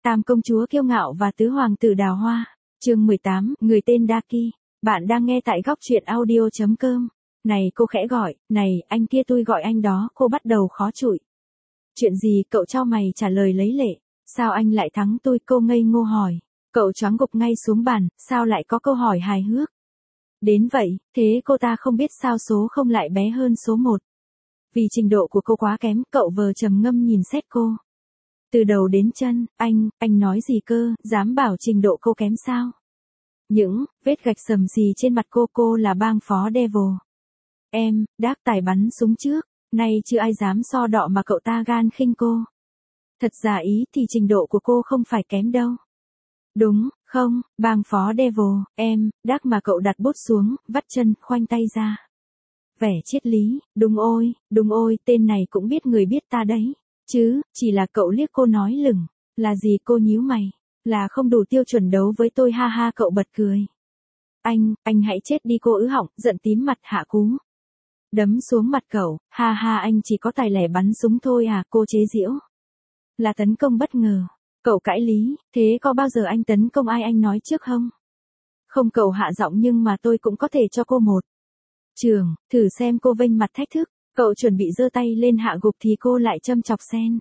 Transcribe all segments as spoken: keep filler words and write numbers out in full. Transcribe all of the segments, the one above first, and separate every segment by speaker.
Speaker 1: Tam công chúa kiêu ngạo và tứ hoàng tử đào hoa. Chương mười tám, người tên Daki. Bạn đang nghe tại góc truyện audio chấm com. Này cô khẽ gọi, này, anh kia tôi gọi anh đó, cô bắt đầu khó chịu. Chuyện gì, cậu trao mày trả lời lấy lệ. Sao anh lại thắng tôi, cô ngây ngô hỏi. Cậu choáng gục ngay xuống bàn, sao lại có câu hỏi hài hước. Đến vậy, thế cô ta không biết sao số không lại bé hơn số một. Vì trình độ của cô quá kém, cậu vờ trầm ngâm nhìn xét cô. Từ đầu đến chân, anh, anh nói gì cơ, dám bảo trình độ cô kém sao? Những vết gạch sầm gì trên mặt cô, cô là bang phó Devil. Em, Đác tài bắn súng trước, nay chưa ai dám so đọ mà cậu ta gan khinh cô. Thật ra ý thì trình độ của cô không phải kém đâu. Đúng, không, bang phó Devil, em, Đác mà cậu đặt bút xuống, vắt chân, khoanh tay ra. Vẻ triết lý, đúng ôi, đúng ôi, tên này cũng biết người biết ta đấy. Chứ, chỉ là cậu liếc cô nói lửng. Là gì, cô nhíu mày? Là không đủ tiêu chuẩn đấu với tôi, ha ha, cậu bật cười. Anh, anh hãy chết đi, cô ứ họng, giận tím mặt hạ cú. Đấm xuống mặt cậu, ha ha, anh chỉ có tài lẻ bắn súng thôi à, cô chế giễu. Là tấn công bất ngờ. Cậu cãi lý, thế có bao giờ anh tấn công ai anh nói trước không? Không, cậu hạ giọng, nhưng mà tôi cũng có thể cho cô một trường, thử xem, cô vênh mặt thách thức. Cậu chuẩn bị giơ tay lên hạ gục thì cô lại châm chọc xen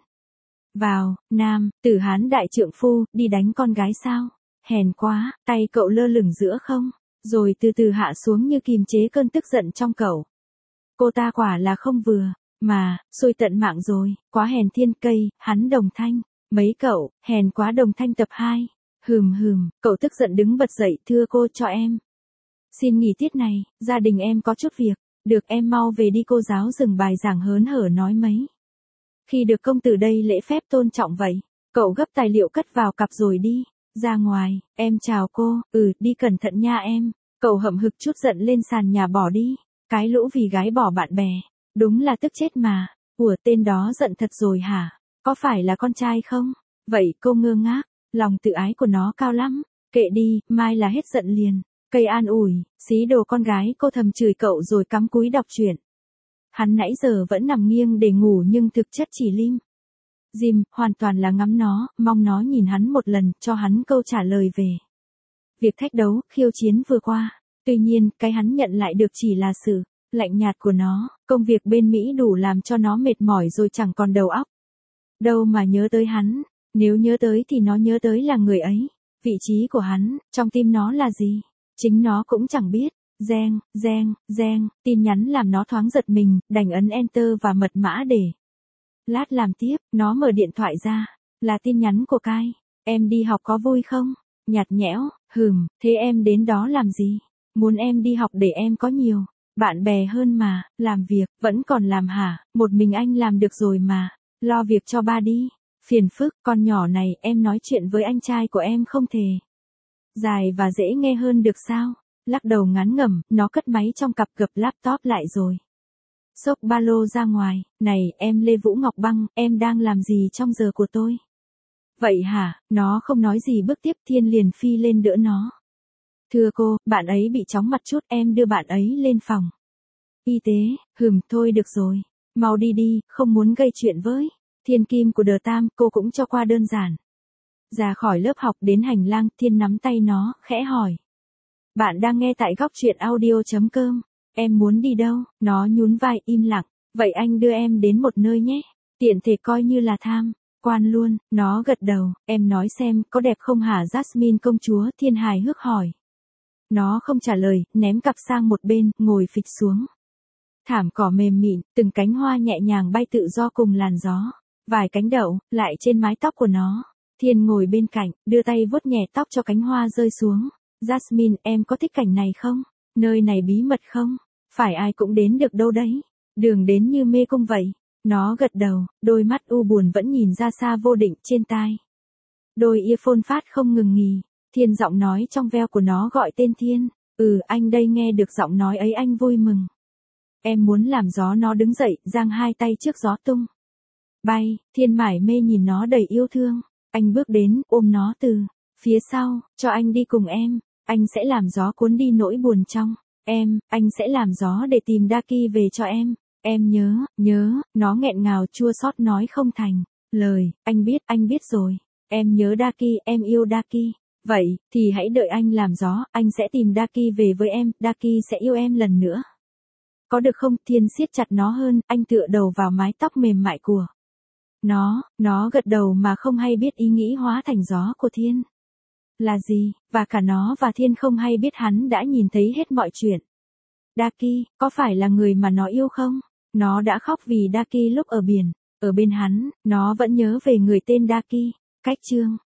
Speaker 1: vào, nam, tử hán đại trượng phu, đi đánh con gái sao? Hèn quá, tay cậu lơ lửng giữa không, rồi từ từ hạ xuống như kìm chế cơn tức giận trong cậu. Cô ta quả là không vừa, mà, xui tận mạng rồi, quá hèn thiên cây, hắn đồng thanh, mấy cậu, hèn quá đồng thanh tập hai. Hừm hừm, cậu tức giận đứng bật dậy, thưa cô, cho em xin nghỉ tiết này, gia đình em có chút việc. Được, em mau về đi, cô giáo dừng bài giảng hớn hở nói mấy. Khi được công tử đây lễ phép tôn trọng vậy. Cậu gấp tài liệu cất vào cặp rồi đi ra ngoài. Em chào cô, ừ, đi cẩn thận nha em. Cậu hậm hực chút giận lên sàn nhà bỏ đi. Cái lũ vì gái bỏ bạn bè. Đúng là tức chết mà. Ủa, tên đó giận thật rồi hả? Có phải là con trai không? Vậy cô ngơ ngác. Lòng tự ái của nó cao lắm. Kệ đi, mai là hết giận liền. Cây an ủi, xí đồ con gái, cô thầm chửi cậu rồi cắm cúi đọc truyện. Hắn nãy giờ vẫn nằm nghiêng để ngủ nhưng thực chất chỉ lim dim, hoàn toàn là ngắm nó, mong nó nhìn hắn một lần, cho hắn câu trả lời về việc thách đấu, khiêu chiến vừa qua. Tuy nhiên, cái hắn nhận lại được chỉ là sự lạnh nhạt của nó, công việc bên Mỹ đủ làm cho nó mệt mỏi rồi chẳng còn đầu óc đâu mà nhớ tới hắn. Nếu nhớ tới thì nó nhớ tới là người ấy. Vị trí của hắn, trong tim nó là gì? Chính nó cũng chẳng biết. Reng, reng, reng, tin nhắn làm nó thoáng giật mình, đành ấn enter và mật mã để lát làm tiếp. Nó mở điện thoại ra, là tin nhắn của Kai. Em đi học có vui không? Nhạt nhẽo, hừm, thế em đến đó làm gì? Muốn em đi học để em có nhiều bạn bè hơn mà. Làm việc, vẫn còn làm hả? Một mình anh làm được rồi mà. Lo việc cho ba đi. Phiền phức, con nhỏ này, em nói chuyện với anh trai của em không thể dài và dễ nghe hơn được sao? Lắc đầu ngán ngẩm, nó cất máy trong cặp, gập laptop lại rồi xốc ba lô ra ngoài. Này, em Lê Vũ Ngọc Băng, em đang làm gì trong giờ của tôi? Vậy hả? Nó không nói gì bước tiếp. Thiên liền phi lên đỡ nó. Thưa cô, bạn ấy bị chóng mặt chút, em đưa bạn ấy lên phòng y tế. Hừm, thôi được rồi. Mau đi đi, không muốn gây chuyện với thiên kim của Đờ Tam, cô cũng cho qua đơn giản. Ra khỏi lớp học đến hành lang, Thiên nắm tay nó, khẽ hỏi. Bạn đang nghe tại góc truyện audio chấm com. Em muốn đi đâu? Nó nhún vai im lặng. Vậy anh đưa em đến một nơi nhé. Tiện thể coi như là tham quan luôn. Nó gật đầu. Em nói xem, có đẹp không hả Jasmine công chúa? Thiên hài hước hỏi. Nó không trả lời, ném cặp sang một bên, ngồi phịch xuống. Thảm cỏ mềm mịn, từng cánh hoa nhẹ nhàng bay tự do cùng làn gió. Vài cánh đậu, lại trên mái tóc của nó. Thiên ngồi bên cạnh, đưa tay vuốt nhẹ tóc cho cánh hoa rơi xuống. Jasmine, em có thích cảnh này không? Nơi này bí mật không? Phải ai cũng đến được đâu đấy. Đường đến như mê cung vậy. Nó gật đầu, đôi mắt u buồn vẫn nhìn ra xa vô định trên tai. Đôi earphone phát không ngừng nghỉ. Thiên giọng nói trong veo của nó gọi tên Thiên. Ừ, anh đây. Nghe được giọng nói ấy anh vui mừng. Em muốn làm gió. Nó đứng dậy, giang hai tay trước gió tung bay. Thiên mải mê nhìn nó đầy yêu thương. Anh bước đến, ôm nó từ phía sau, cho anh đi cùng em. Anh sẽ làm gió cuốn đi nỗi buồn trong em. Anh sẽ làm gió để tìm Daki về cho em. Em nhớ, nhớ, nó nghẹn ngào chua xót nói không thành lời. Anh biết, anh biết rồi. Em nhớ Daki, em yêu Daki. Vậy, thì hãy đợi anh làm gió, anh sẽ tìm Daki về với em, Daki sẽ yêu em lần nữa. Có được không? Thiên siết chặt nó hơn, anh tựa đầu vào mái tóc mềm mại của nó, nó gật đầu mà không hay biết ý nghĩ hóa thành gió của Thiên. Là gì, và cả nó và Thiên không hay biết hắn đã nhìn thấy hết mọi chuyện. Daki, có phải là người mà nó yêu không? Nó đã khóc vì Daki lúc ở biển, ở bên hắn, nó vẫn nhớ về người tên Daki. Cách chương